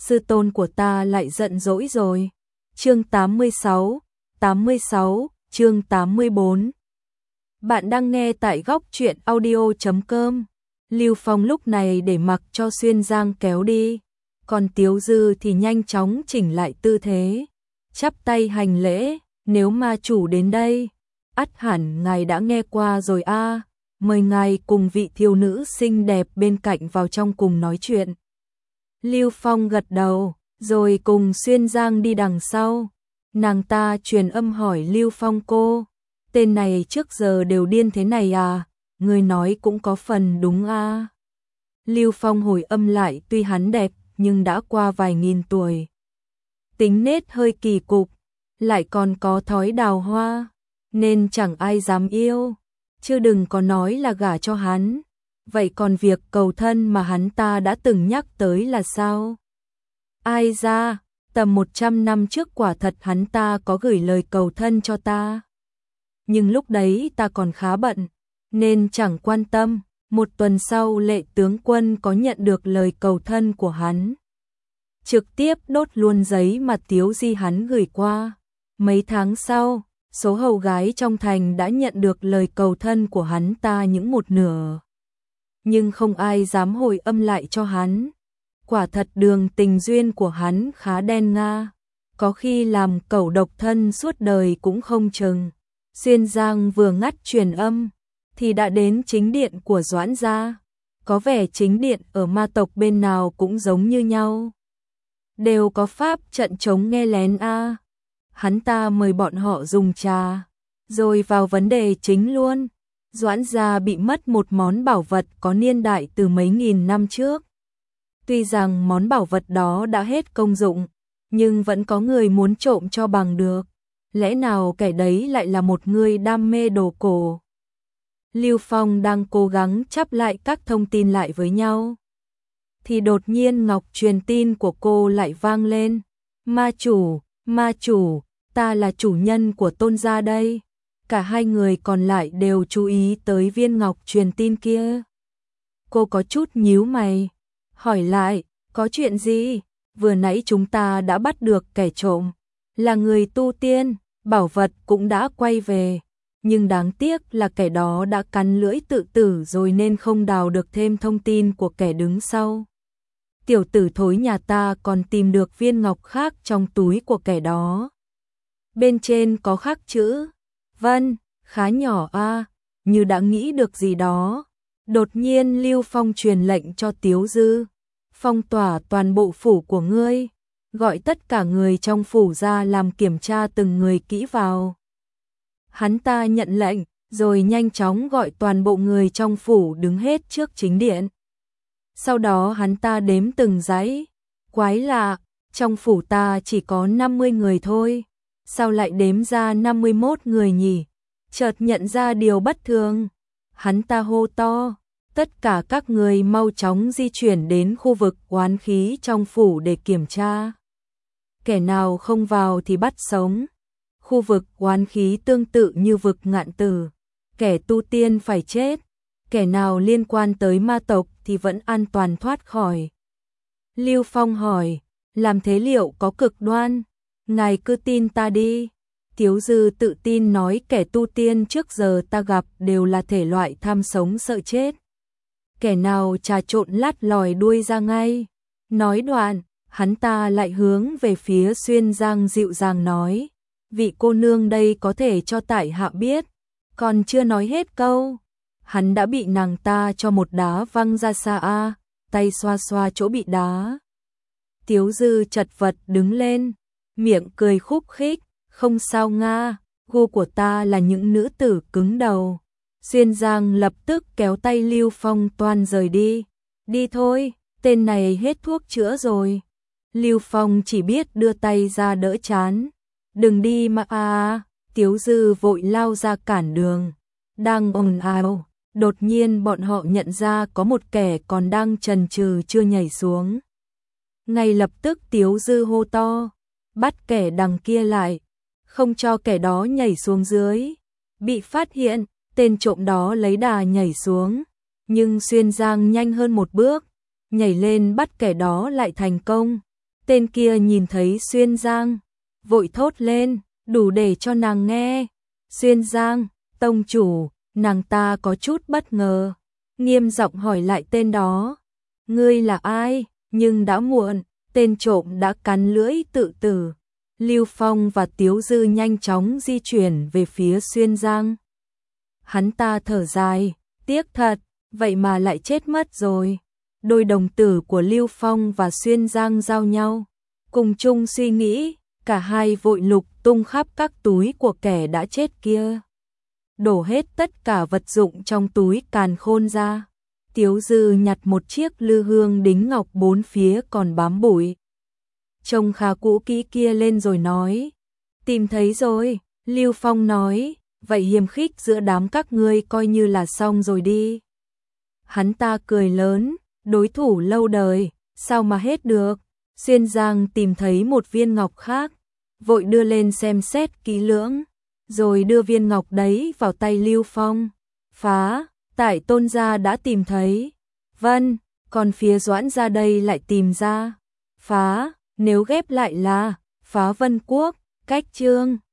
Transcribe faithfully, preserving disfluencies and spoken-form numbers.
sư tôn của ta lại giận dỗi rồi. Chương tám mươi sáu, tám mươi sáu, chương tám mươi bốn. Bạn đang nghe tại góc truyện audio chấm com. Lưu Phong lúc này để mặc cho Xuyên Giang kéo đi, còn Tiếu Dư thì nhanh chóng chỉnh lại tư thế, chắp tay hành lễ, nếu ma chủ đến đây, ắt hẳn ngài đã nghe qua rồi a, à, mời ngài cùng vị thiếu nữ xinh đẹp bên cạnh vào trong cùng nói chuyện. Lưu Phong gật đầu, rồi cùng Xuyên Giang đi đằng sau. Nàng ta truyền âm hỏi Lưu Phong cô, tên này trước giờ đều điên thế này à, người nói cũng có phần đúng a. À. Lưu Phong hồi âm lại, tuy hắn đẹp nhưng đã qua vài nghìn tuổi. Tính nết hơi kỳ cục, lại còn có thói đào hoa, nên chẳng ai dám yêu, chứ đừng có nói là gả cho hắn. Vậy còn việc cầu thân mà hắn ta đã từng nhắc tới là sao? Ai ra, tầm một trăm năm trước quả thật hắn ta có gửi lời cầu thân cho ta. Nhưng lúc đấy ta còn khá bận, nên chẳng quan tâm. Một tuần sau Lệ tướng quân có nhận được lời cầu thân của hắn, trực tiếp đốt luôn giấy mà Tiếu Di hắn gửi qua. Mấy tháng sau, số hầu gái trong thành đã nhận được lời cầu thân của hắn ta những một nửa. Nhưng không ai dám hồi âm lại cho hắn. Quả thật đường tình duyên của hắn khá đen nga, có khi làm cẩu độc thân suốt đời cũng không chừng. Xuyên Giang vừa ngắt truyền âm thì đã đến chính điện của Doãn gia. Có vẻ chính điện ở ma tộc bên nào cũng giống như nhau, đều có pháp trận chống nghe lén a. À. Hắn ta mời bọn họ dùng trà, rồi vào vấn đề chính luôn. Doãn gia bị mất một món bảo vật có niên đại từ mấy nghìn năm trước. Tuy rằng món bảo vật đó đã hết công dụng, nhưng vẫn có người muốn trộm cho bằng được. Lẽ nào kẻ đấy lại là một người đam mê đồ cổ? Lưu Phong đang cố gắng chắp lại các thông tin lại với nhau, thì đột nhiên ngọc truyền tin của cô lại vang lên. Ma chủ, ma chủ, ta là chủ nhân của Tôn gia đây. Cả hai người còn lại đều chú ý tới viên ngọc truyền tin kia. Cô có chút nhíu mày, hỏi lại, có chuyện gì? Vừa nãy chúng ta đã bắt được kẻ trộm, là người tu tiên, bảo vật cũng đã quay về. Nhưng đáng tiếc là kẻ đó đã cắn lưỡi tự tử rồi nên không đào được thêm thông tin của kẻ đứng sau. Tiểu tử thối nhà ta còn tìm được viên ngọc khác trong túi của kẻ đó. Bên trên có khắc chữ Vân, khá nhỏ a, à, như đã nghĩ được gì đó. Đột nhiên Lưu Phong truyền lệnh cho Tiếu Dư, phong tỏa toàn bộ phủ của ngươi, gọi tất cả người trong phủ ra làm kiểm tra từng người kỹ vào. Hắn ta nhận lệnh, rồi nhanh chóng gọi toàn bộ người trong phủ đứng hết trước chính điện. Sau đó hắn ta đếm từng dãy. Quái lạ, trong phủ ta chỉ có năm mươi người thôi, sao lại đếm ra năm mươi mốt người nhỉ? Chợt nhận ra điều bất thường, hắn ta hô to, tất cả các người mau chóng di chuyển đến khu vực oán khí trong phủ để kiểm tra. Kẻ nào không vào thì bắt sống. Khu vực oán khí tương tự như vực ngạn tử, kẻ tu tiên phải chết, kẻ nào liên quan tới ma tộc thì vẫn an toàn thoát khỏi. Lưu Phong hỏi, làm thế liệu có cực đoan? Ngài cứ tin ta đi. Tiếu Dư tự tin nói, kẻ tu tiên trước giờ ta gặp đều là thể loại tham sống sợ chết. Kẻ nào trà trộn lắt lòi đuôi ra ngay. Nói đoạn, hắn ta lại hướng về phía Xuyên Giang dịu dàng nói, vị cô nương đây có thể cho tại hạ biết. Còn chưa nói hết câu, hắn đã bị nàng ta cho một đá văng ra xa a, tay xoa xoa chỗ bị đá. Tiếu Dư chật vật đứng lên, miệng cười khúc khích, không sao nga, gu của ta là những nữ tử cứng đầu. Xuyên Giang lập tức kéo tay Lưu Phong toan rời đi. Đi thôi, tên này hết thuốc chữa rồi. Lưu Phong chỉ biết đưa tay ra đỡ chán. Đừng đi mà à. Tiếu Dư vội lao ra cản đường. Đang ồn ào, đột nhiên bọn họ nhận ra có một kẻ còn đang chần chừ chưa nhảy xuống. Ngay lập tức Tiếu Dư hô to, bắt kẻ đằng kia lại, không cho kẻ đó nhảy xuống dưới. Bị phát hiện, tên trộm đó lấy đà nhảy xuống, nhưng Xuyên Giang nhanh hơn một bước, nhảy lên bắt kẻ đó lại thành công. Tên kia nhìn thấy Xuyên Giang, vội thốt lên, đủ để cho nàng nghe. Xuyên Giang, tông chủ, nàng ta có chút bất ngờ, nghiêm giọng hỏi lại tên đó. Ngươi là ai? Nhưng đã muộn, tên trộm đã cắn lưỡi tự tử. Lưu Phong và Tiếu Dư nhanh chóng di chuyển về phía Xuyên Giang. Hắn ta thở dài, tiếc thật, vậy mà lại chết mất rồi. Đôi đồng tử của Lưu Phong và Xuyên Giang giao nhau, cùng chung suy nghĩ, cả hai vội lục tung khắp các túi của kẻ đã chết kia. Đổ hết tất cả vật dụng trong túi càn khôn ra. Tiếu Dư nhặt một chiếc lư hương đính ngọc bốn phía còn bám bụi. Trông khá cũ kỹ kia lên rồi nói. Tìm thấy rồi, Lưu Phong nói, vậy hiềm khích giữa đám các ngươi coi như là xong rồi đi. Hắn ta cười lớn, đối thủ lâu đời, sao mà hết được. Xuyên Giang tìm thấy một viên ngọc khác, vội đưa lên xem xét kỹ lưỡng, rồi đưa viên ngọc đấy vào tay Lưu Phong. Phá, tại Tôn gia đã tìm thấy. Vâng, còn phía Doãn gia đây lại tìm ra. Phá, nếu ghép lại là Phá Vân Quốc, cách chương